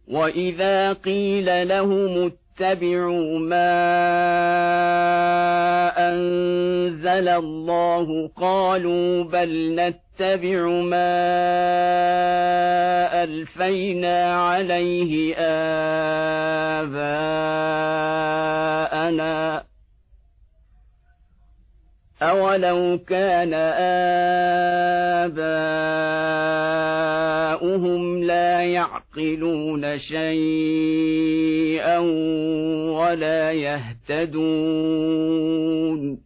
وإذا قيل لهم اتبعوا ما أنزل الله قالوا بل نتبع ما ألفينا عليه آباءنا أولو كان آباؤهم لا يعقلون شيئا ولا يهتدون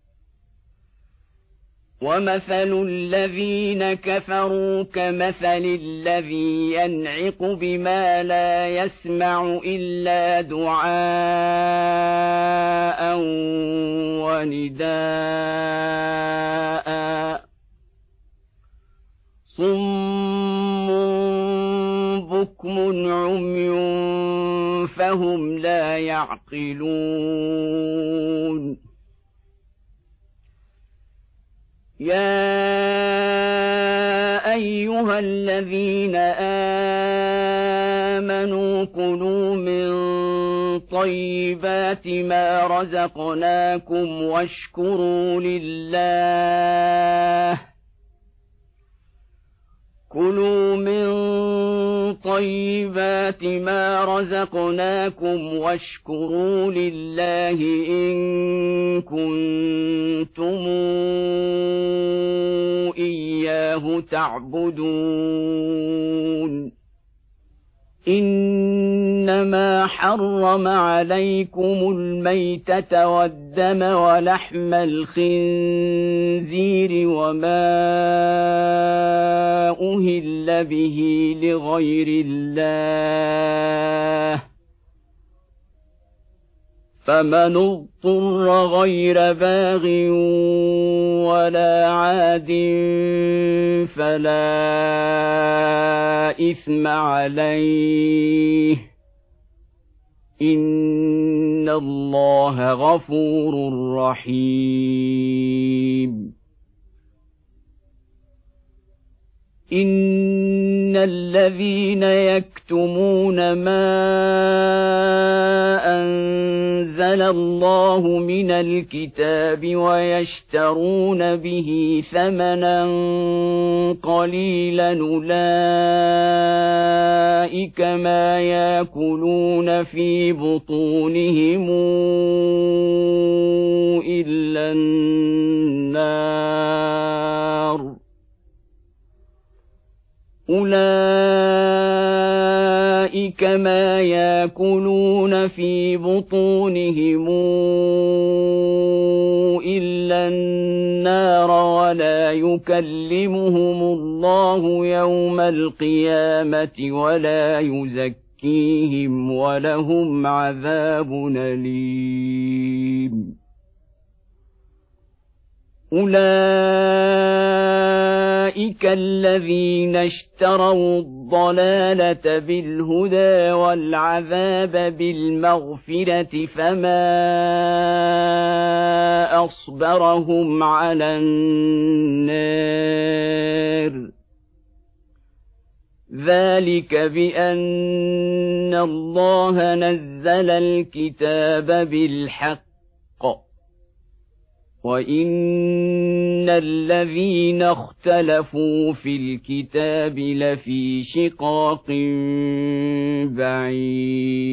ومثل الذين كفروا كمثل الذي ينعق بما لا يسمع إلا دعاء ونداء صم بكم عمي فهم لا يعقلون يا أيها الذين آمنوا كلوا من طيبات ما رزقناكم واشكروا لله كلوا من طيبات ما رزقناكم واشكروا لله إن كنتم إياه تعبدون إنما حرم عليكم الميتة والدم ولحم الخنزير وما أهل به لغير الله فمن اضطر غير باغ ولا عاد فلا إثم عليه إن الله غفور رحيم إن الذين يكتمون ما أنزل الله من الكتاب ويشترون به ثمنا قليلا أولئك ما يأكلون في بطونهم إلا النار أولئك ما يأكلون في بطونهم إلا النار ولا يكلمهم الله يوم القيامة ولا يزكيهم ولهم عذاب أليم أولئك الذين اشتروا الضلالة بالهدى والعذاب بالمغفرة فما أصبرهم على النار ذلك بأن الله نزل الكتاب بالحق وإن الذين اختلفوا في الكتاب لفي شقاق بعيد